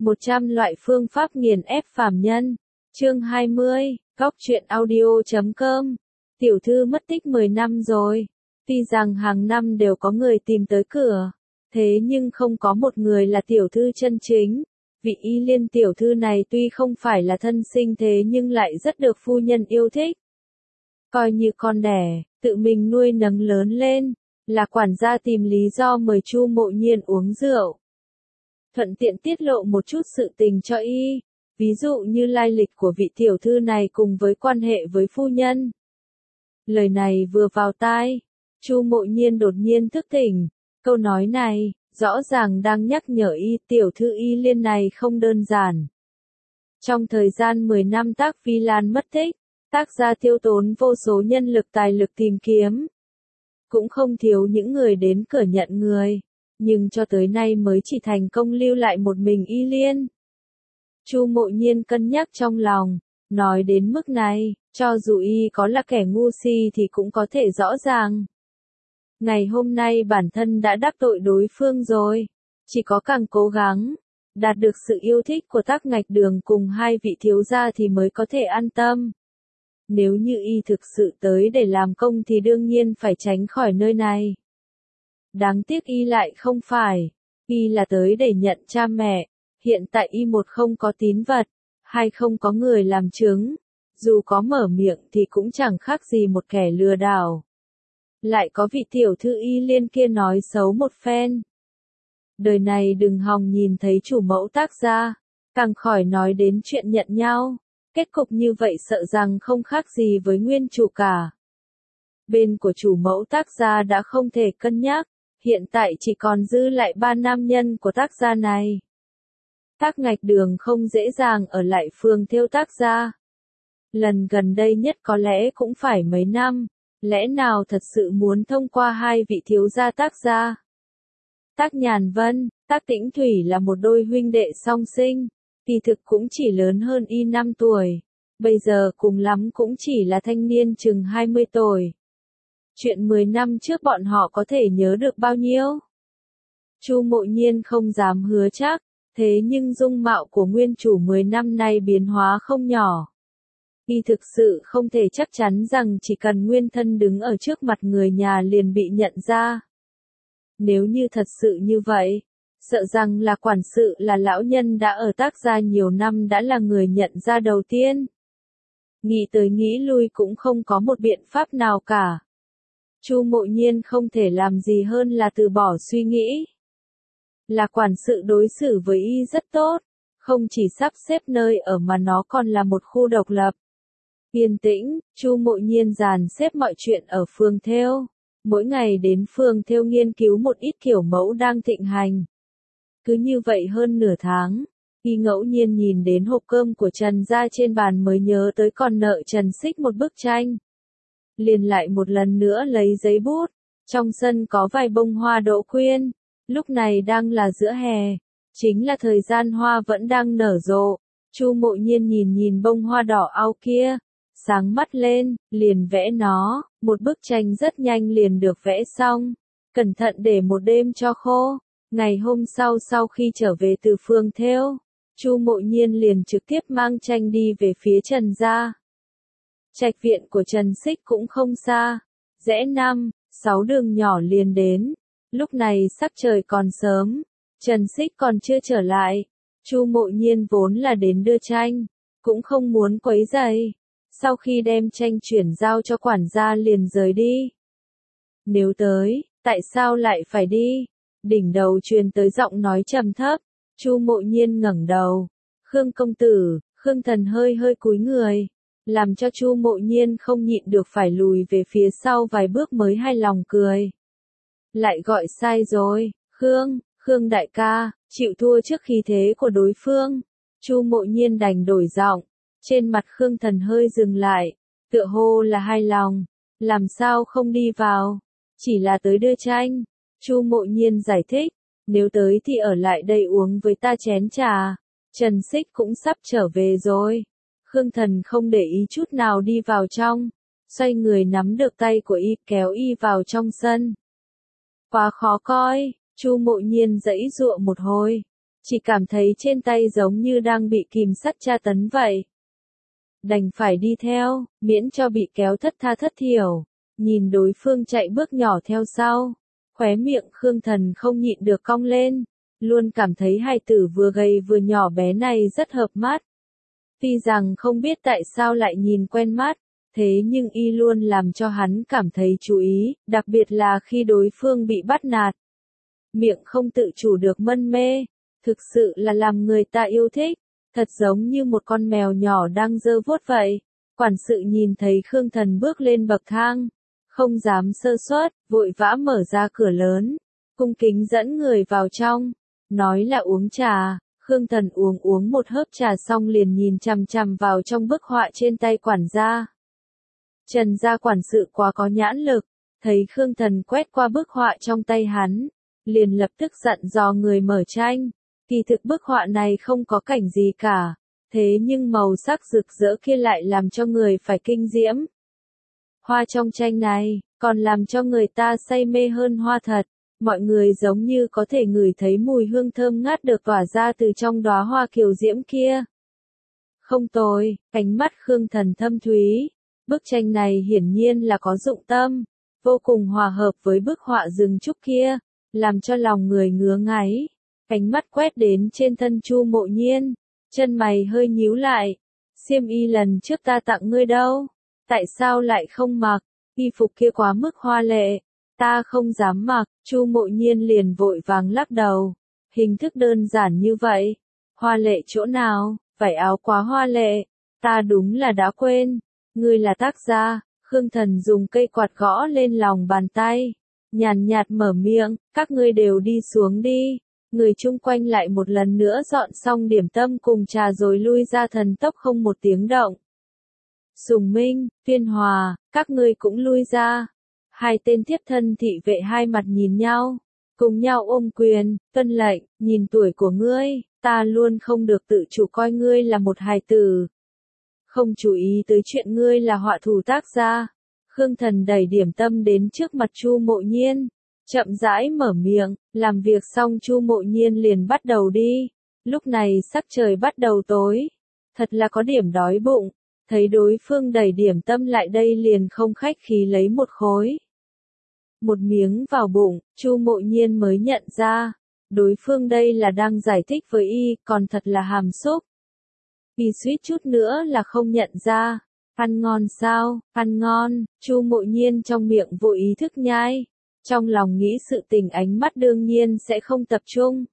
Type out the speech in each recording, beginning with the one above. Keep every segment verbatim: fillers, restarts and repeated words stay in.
một trăm loại phương pháp nghiền ép phàm nhân. Chương hai mươi, Góc truyện audio chấm com. Tiểu thư mất tích mười năm rồi. Tuy rằng hàng năm đều có người tìm tới cửa, thế nhưng không có một người là tiểu thư chân chính. Vị Y Liên tiểu thư này tuy không phải là thân sinh thế nhưng lại rất được phu nhân yêu thích. Coi như con đẻ, tự mình nuôi nấng lớn lên, là quản gia tìm lý do mời Chu Mộ Nhiên uống rượu. Thuận tiện tiết lộ một chút sự tình cho y, ví dụ như lai lịch của vị tiểu thư này cùng với quan hệ với phu nhân. Lời này vừa vào tai, Chu Mộ Nhiên đột nhiên thức tỉnh, câu nói này, rõ ràng đang nhắc nhở y tiểu thư Y Liên này không đơn giản. Trong thời gian mười năm Tác Vi Lan mất tích, tác gia tiêu tốn vô số nhân lực tài lực tìm kiếm. Cũng không thiếu những người đến cửa nhận người, nhưng cho tới nay mới chỉ thành công lưu lại một mình Y Liên. Chu Mộ Nhiên cân nhắc trong lòng, nói đến mức này, cho dù y có là kẻ ngu si thì cũng có thể rõ ràng. Ngày hôm nay bản thân đã đắc tội đối phương rồi, chỉ có càng cố gắng, đạt được sự yêu thích của Tác Ngạch Đường cùng hai vị thiếu gia thì mới có thể an tâm. Nếu như y thực sự tới để làm công thì đương nhiên phải tránh khỏi nơi này. Đáng tiếc y lại không phải, y là tới để nhận cha mẹ, hiện tại y một không có tín vật, hai không có người làm chứng, dù có mở miệng thì cũng chẳng khác gì một kẻ lừa đảo. Lại có vị tiểu thư Y Liên kia nói xấu một phen. Đời này đừng hòng nhìn thấy chủ mẫu Tác gia, càng khỏi nói đến chuyện nhận nhau, kết cục như vậy sợ rằng không khác gì với nguyên chủ cả. Bên của chủ mẫu Tác gia đã không thể cân nhắc, hiện tại chỉ còn dư lại ba nam nhân của Tác gia này. Tác Ngạch Đường không dễ dàng ở lại phường Thêu Tác gia. Lần gần đây nhất có lẽ cũng phải mấy năm, lẽ nào thật sự muốn thông qua hai vị thiếu gia Tác gia. Tác Nhàn Vân, Tác Tĩnh Thủy là một đôi huynh đệ song sinh, kỳ thực cũng chỉ lớn hơn y năm tuổi, bây giờ cùng lắm cũng chỉ là thanh niên chừng hai mươi tuổi. Chuyện mười năm trước bọn họ có thể nhớ được bao nhiêu? Chu Mộ Nhiên không dám hứa chắc, thế nhưng dung mạo của nguyên chủ mười năm nay biến hóa không nhỏ. Y thực sự không thể chắc chắn rằng chỉ cần nguyên thân đứng ở trước mặt người nhà liền bị nhận ra. Nếu như thật sự như vậy, sợ rằng là quản sự là lão nhân đã ở Tác gia nhiều năm đã là người nhận ra đầu tiên. Nghĩ tới nghĩ lui cũng không có một biện pháp nào cả. Chu Mộ Nhiên không thể làm gì hơn là từ bỏ suy nghĩ. Là quản sự đối xử với y rất tốt, không chỉ sắp xếp nơi ở mà nó còn là một khu độc lập. Yên tĩnh, Chu Mộ Nhiên dàn xếp mọi chuyện ở phường thêu, mỗi ngày đến phường thêu nghiên cứu một ít kiểu mẫu đang thịnh hành. Cứ như vậy hơn nửa tháng, y ngẫu nhiên nhìn đến hộp cơm của Trần gia trên bàn mới nhớ tới còn nợ Trần Xích một bức tranh. Liền lại một lần nữa lấy giấy bút, trong sân có vài bông hoa đỗ quyên, lúc này đang là giữa hè, chính là thời gian hoa vẫn đang nở rộ. Chu Mộ Nhiên nhìn nhìn bông hoa đỏ ao kia, sáng mắt lên, liền vẽ nó, một bức tranh rất nhanh liền được vẽ xong, cẩn thận để một đêm cho khô. Ngày hôm sau sau khi trở về từ phường thêu, Chu Mộ Nhiên liền trực tiếp mang tranh đi về phía Trần gia. Trạch viện của Trần Xích cũng không xa, rẽ năm, sáu đường nhỏ liền đến. Lúc này sắc trời còn sớm, Trần Xích còn chưa trở lại. Chu Mộ Nhiên vốn là đến đưa tranh, cũng không muốn quấy rầy. Sau khi đem tranh chuyển giao cho quản gia liền rời đi. Nếu tới, tại sao lại phải đi? Đỉnh đầu truyền tới giọng nói trầm thấp. Chu Mộ Nhiên ngẩng đầu. Khương công tử, Khương Thần hơi hơi cúi người, làm cho Chu Mộ Nhiên không nhịn được phải lùi về phía sau vài bước mới hài lòng cười. Lại gọi sai rồi, Khương, Khương đại ca, chịu thua trước khí thế của đối phương. Chu Mộ Nhiên đành đổi giọng, trên mặt Khương Thần hơi dừng lại, tựa hồ là hài lòng, làm sao không đi vào, chỉ là tới đưa tranh. Chu Mộ Nhiên giải thích, nếu tới thì ở lại đây uống với ta chén trà, Trần Xích cũng sắp trở về rồi. Khương Thần không để ý chút nào đi vào trong, xoay người nắm được tay của y kéo y vào trong sân. Quá khó coi, Chu Mộ Nhiên giãy giụa một hồi, chỉ cảm thấy trên tay giống như đang bị kìm sắt tra tấn vậy. Đành phải đi theo, miễn cho bị kéo thất tha thất thiểu. Nhìn đối phương chạy bước nhỏ theo sau, khóe miệng Khương Thần không nhịn được cong lên, luôn cảm thấy hài tử vừa gầy vừa nhỏ bé này rất hợp mắt. Tuy rằng không biết tại sao lại nhìn quen mắt, thế nhưng y luôn làm cho hắn cảm thấy chú ý, đặc biệt là khi đối phương bị bắt nạt. Miệng không tự chủ được mân mê, thực sự là làm người ta yêu thích, thật giống như một con mèo nhỏ đang giơ vuốt vậy. Quản sự nhìn thấy Khương Thần bước lên bậc thang, không dám sơ suất, vội vã mở ra cửa lớn, cung kính dẫn người vào trong, nói là uống trà. Khương Thần uống uống một hớp trà xong liền nhìn chằm chằm vào trong bức họa trên tay quản gia. Trần gia quản sự quá có nhãn lực, thấy Khương Thần quét qua bức họa trong tay hắn, liền lập tức dặn dò người mở tranh. Kỳ thực bức họa này không có cảnh gì cả, thế nhưng màu sắc rực rỡ kia lại làm cho người phải kinh diễm. Hoa trong tranh này, còn làm cho người ta say mê hơn hoa thật, mọi người giống như có thể ngửi thấy mùi hương thơm ngát được tỏa ra từ trong đóa hoa kiều diễm kia. Không tồi, ánh mắt Khương Thần thâm thúy, bức tranh này hiển nhiên là có dụng tâm, vô cùng hòa hợp với bức họa rừng trúc kia, làm cho lòng người ngứa ngáy. Ánh mắt quét đến trên thân Chu Mộ Nhiên, chân mày hơi nhíu lại, xiêm y lần trước ta tặng ngươi đâu, tại sao lại không mặc, y phục kia quá mức hoa lệ, ta không dám mặc. Chu Mộ Nhiên liền vội vàng lắc đầu, hình thức đơn giản như vậy, hoa lệ chỗ nào, vải áo quá hoa lệ, ta đúng là đã quên, ngươi là tác gia. Khương Thần dùng cây quạt gõ lên lòng bàn tay, nhàn nhạt mở miệng, các ngươi đều đi xuống đi. Người chung quanh lại một lần nữa dọn xong điểm tâm cùng trà rồi lui ra thần tốc không một tiếng động. Sùng Minh, Tuyên Hòa, các ngươi cũng lui ra. Hai tên tiếp thân thị vệ hai mặt nhìn nhau, cùng nhau ôm quyền, tuân lệnh, nhìn tuổi của ngươi, ta luôn không được tự chủ coi ngươi là một hài tử. Không chú ý tới chuyện ngươi là họa thủ tác gia. Khương Thần đẩy điểm tâm đến trước mặt Chu Mộ Nhiên, chậm rãi mở miệng, làm việc xong Chu Mộ Nhiên liền bắt đầu đi. Lúc này sắc trời bắt đầu tối, thật là có điểm đói bụng, thấy đối phương đẩy điểm tâm lại đây liền không khách khí lấy một khối. Một miếng vào bụng, Chu Mộ Nhiên mới nhận ra, đối phương đây là đang giải thích với y, còn thật là hàm xúc. Y suýt chút nữa là không nhận ra, ăn ngon sao, ăn ngon. Chu Mộ Nhiên trong miệng vô ý thức nhai, trong lòng nghĩ sự tình ánh mắt đương nhiên sẽ không tập trung.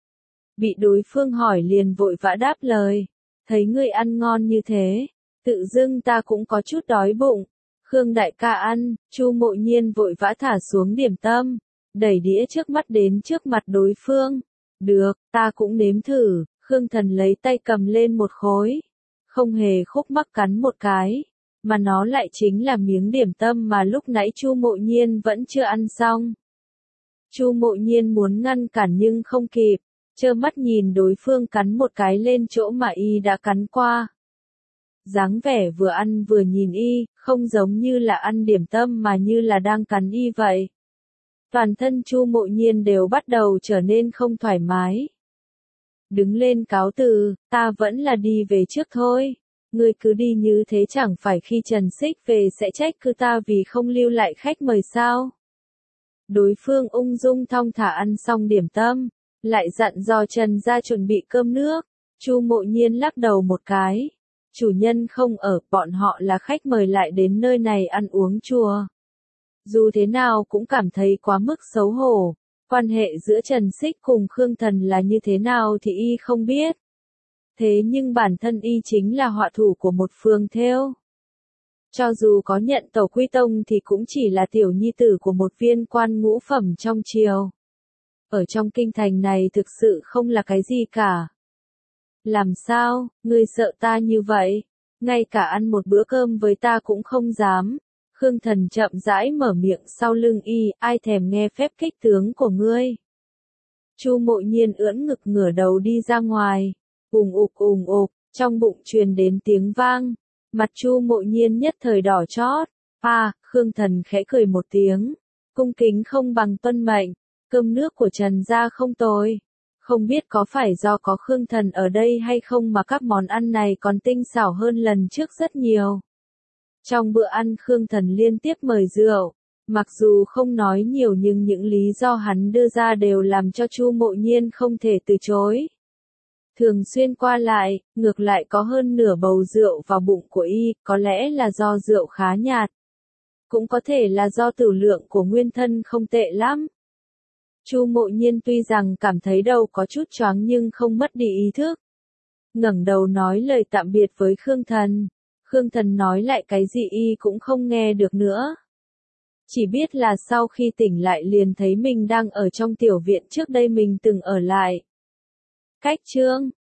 Bị đối phương hỏi liền vội vã đáp lời, thấy ngươi ăn ngon như thế, tự dưng ta cũng có chút đói bụng. Khương đại ca ăn. Chu Mộ Nhiên vội vã thả xuống điểm tâm, đẩy đĩa trước mắt đến trước mặt đối phương. Được, ta cũng nếm thử. Khương Thần lấy tay cầm lên một khối, không hề khúc mắc cắn một cái, mà nó lại chính là miếng điểm tâm mà lúc nãy Chu Mộ Nhiên vẫn chưa ăn xong. Chu Mộ Nhiên muốn ngăn cản nhưng không kịp, trơ mắt nhìn đối phương cắn một cái lên chỗ mà y đã cắn qua. Dáng vẻ vừa ăn vừa nhìn y, không giống như là ăn điểm tâm mà như là đang cắn y vậy. Toàn thân Chu Mộ Nhiên đều bắt đầu trở nên không thoải mái. Đứng lên cáo từ, ta vẫn là đi về trước thôi. Ngươi cứ đi như thế chẳng phải khi Trần Xích về sẽ trách cứ ta vì không lưu lại khách mời sao. Đối phương ung dung thong thả ăn xong điểm tâm, lại dặn dò Trần ra chuẩn bị cơm nước. Chu Mộ Nhiên lắc đầu một cái. Chủ nhân không ở, bọn họ là khách mời lại đến nơi này ăn uống chùa. Dù thế nào cũng cảm thấy quá mức xấu hổ. Quan hệ giữa Trần Xích cùng Khương Thần là như thế nào thì y không biết. Thế nhưng bản thân y chính là họa thủ của một phường thêu. Cho dù có nhận tẩu quy tông thì cũng chỉ là tiểu nhi tử của một viên quan ngũ phẩm trong triều. Ở trong kinh thành này thực sự không là cái gì cả. Làm sao, ngươi sợ ta như vậy? Ngay cả ăn một bữa cơm với ta cũng không dám. Khương Thần chậm rãi mở miệng sau lưng y, ai thèm nghe phép kích tướng của ngươi. Chu Mộ Nhiên ưỡn ngực ngửa đầu đi ra ngoài, ùng ục ùng ục, trong bụng truyền đến tiếng vang, mặt Chu Mộ Nhiên nhất thời đỏ chót. À, Khương Thần khẽ cười một tiếng, cung kính không bằng tuân mệnh, cơm nước của Trần gia không tồi. Không biết có phải do có Khương Thần ở đây hay không mà các món ăn này còn tinh xảo hơn lần trước rất nhiều. Trong bữa ăn Khương Thần liên tiếp mời rượu, mặc dù không nói nhiều nhưng những lý do hắn đưa ra đều làm cho Chu Mộ Nhiên không thể từ chối. Thường xuyên qua lại, ngược lại có hơn nửa bầu rượu vào bụng của y, có lẽ là do rượu khá nhạt. Cũng có thể là do tử lượng của nguyên thân không tệ lắm. Chu Mộ Nhiên tuy rằng cảm thấy đầu có chút choáng nhưng không mất đi ý thức. Ngẩng đầu nói lời tạm biệt với Khương Thần. Khương Thần nói lại cái gì y cũng không nghe được nữa. Chỉ biết là sau khi tỉnh lại liền thấy mình đang ở trong tiểu viện trước đây mình từng ở lại. Cách chương